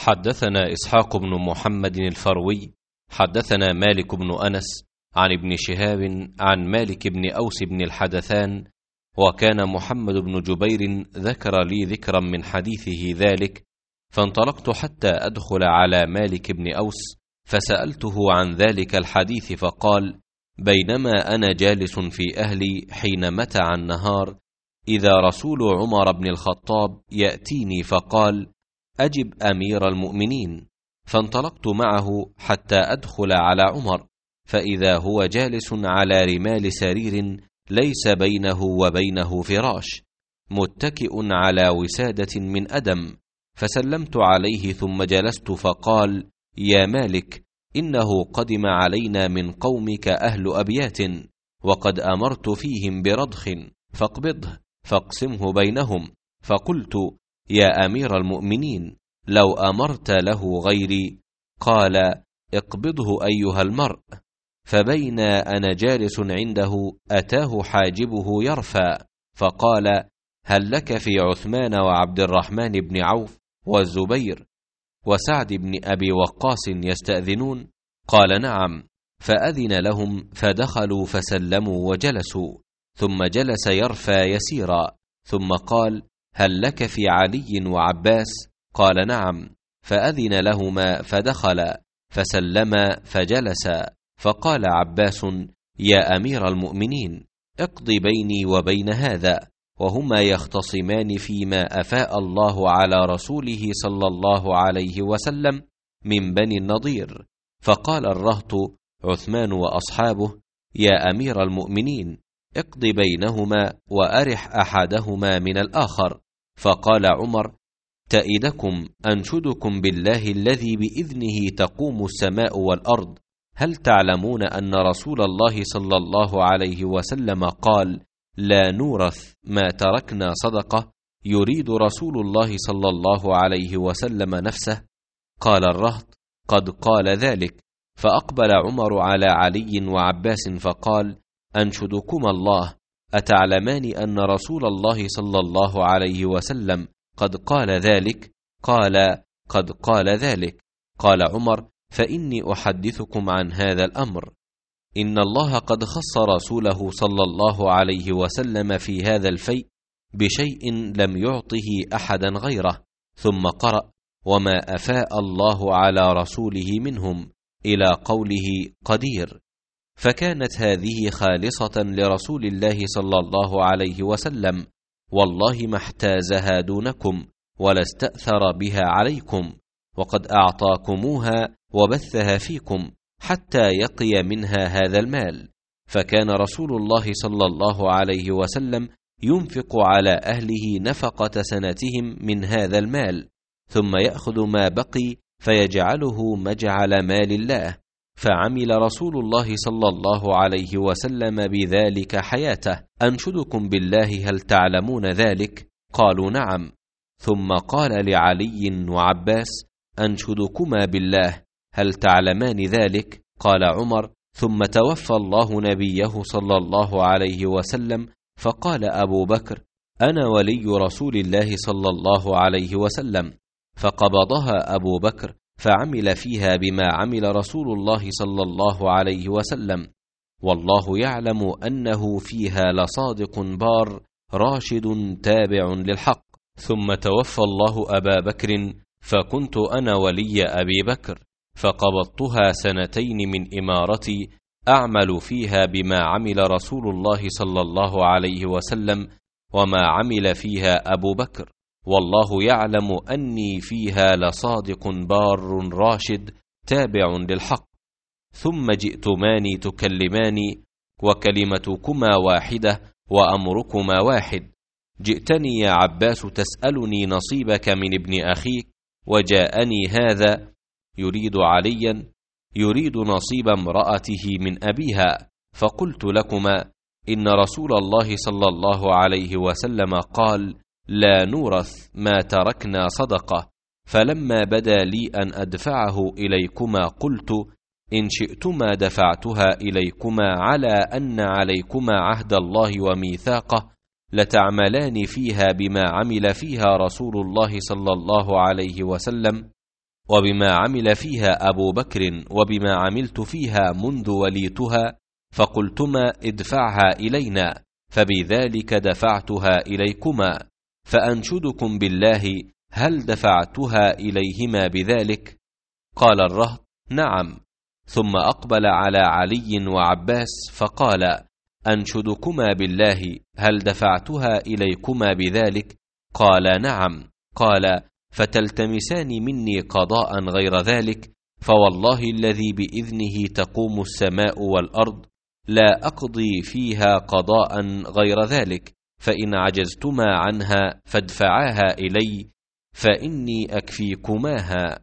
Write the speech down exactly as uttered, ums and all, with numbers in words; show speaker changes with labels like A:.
A: حدثنا إسحاق بن محمد الفروي حدثنا مالك بن أنس عن ابن شهاب عن مالك بن أوس بن الحدثان، وكان محمد بن جبير ذكر لي ذكرا من حديثه ذلك، فانطلقت حتى أدخل على مالك بن أوس فسألته عن ذلك الحديث، فقال: بينما أنا جالس في أهلي حين متع النهار، إذا رسول عمر بن الخطاب يأتيني فقال: أجب أمير المؤمنين. فانطلقت معه حتى أدخل على عمر، فإذا هو جالس على رمال سرير ليس بينه وبينه فراش، متكئ على وسادة من أدم، فسلمت عليه ثم جلست، فقال: يا مالك، إنه قدم علينا من قومك أهل أبيات، وقد أمرت فيهم برضخ، فاقبضه فاقسمه بينهم. فقلت: يا أمير المؤمنين، لو أمرت له غيري. قال: اقبضه أيها المرء. فبينا أنا جالس عنده أتاه حاجبه يرفع، فقال: هل لك في عثمان وعبد الرحمن بن عوف والزبير وسعد بن أبي وقاص يستأذنون؟ قال: نعم. فأذن لهم فدخلوا فسلموا وجلسوا، ثم جلس يرفع يسيرا، ثم قال: هل لك في علي وعباس؟ قال: نعم. فأذن لهما فدخل فسلما فجلسا، فقال عباس: يا أمير المؤمنين، اقض بيني وبين هذا، وهما يختصمان فيما أفاء الله على رسوله صلى الله عليه وسلم من بني النضير. فقال الرهط عثمان وأصحابه: يا أمير المؤمنين، اقض بينهما وأرح أحدهما من الآخر. فقال عمر: تئدكم أنشدكم بالله الذي بإذنه تقوم السماء والأرض، هل تعلمون أن رسول الله صلى الله عليه وسلم قال: لا نورث ما تركنا صدقة؟ يريد رسول الله صلى الله عليه وسلم نفسه. قال الرهط: قد قال ذلك. فأقبل عمر على علي وعباس فقال: أنشدكما الله، أتعلمان أن رسول الله صلى الله عليه وسلم قد قال ذلك؟ قال: قد قال ذلك. قال عمر: فإني أحدثكم عن هذا الأمر. إن الله قد خص رسوله صلى الله عليه وسلم في هذا الفيء بشيء لم يعطه أحدا غيره، ثم قرأ: وما أفاء الله على رسوله منهم، إلى قوله قدير. فكانت هذه خالصة لرسول الله صلى الله عليه وسلم، والله ما احتازها دونكم ولا استأثر بها عليكم، وقد أعطاكموها وبثها فيكم حتى يقي منها هذا المال. فكان رسول الله صلى الله عليه وسلم ينفق على أهله نفقة سنتهم من هذا المال، ثم يأخذ ما بقي فيجعله مجعل مال الله. فعمل رسول الله صلى الله عليه وسلم بذلك حياته. أنشدكم بالله، هل تعلمون ذلك؟ قالوا: نعم. ثم قال لعلي وعباس: أنشدكما بالله، هل تعلمان ذلك؟ قال عمر: ثم توفى الله نبيه صلى الله عليه وسلم، فقال أبو بكر: أنا ولي رسول الله صلى الله عليه وسلم. فقبضها أبو بكر فعمل فيها بما عمل رسول الله صلى الله عليه وسلم، والله يعلم أنه فيها لصادق بار راشد تابع للحق. ثم توفى الله أبا بكر، فكنت أنا ولي أبي بكر، فقبضتها سنتين من إمارتي أعمل فيها بما عمل رسول الله صلى الله عليه وسلم وما عمل فيها أبو بكر، والله يعلم أني فيها لصادق بار راشد تابع للحق. ثم جئتماني تكلماني، وكلمتكما واحدة وأمركما واحد. جئتني يا عباس تسألني نصيبك من ابن أخيك، وجاءني هذا يريد عليا يريد نصيب امرأته من أبيها، فقلت لكما: إن رسول الله صلى الله عليه وسلم قال: لا نورث ما تركنا صدقة. فلما بدا لي أن أدفعه إليكما قلت: إن شئتما دفعتها إليكما على أن عليكما عهد الله وميثاقه، لتعملان فيها بما عمل فيها رسول الله صلى الله عليه وسلم. وبما عمل فيها أبو بكر وبما عملت فيها منذ وليتها، فقلتما ادفعها إلينا، فبذلك دفعتها إليكما، فأنشدكم بالله هل دفعتها إليهما بذلك؟ قال الرهط نعم. ثم أقبل على علي وعباس فقال أنشدكما بالله هل دفعتها إليكما بذلك؟ قال نعم. قال فتلتمسان مني قضاء غير ذلك، فوالله الذي بإذنه تقوم السماء والأرض لا أقضي فيها قضاء غير ذلك، فإن عجزتما عنها فادفعاها إلي فإني أكفيكماها.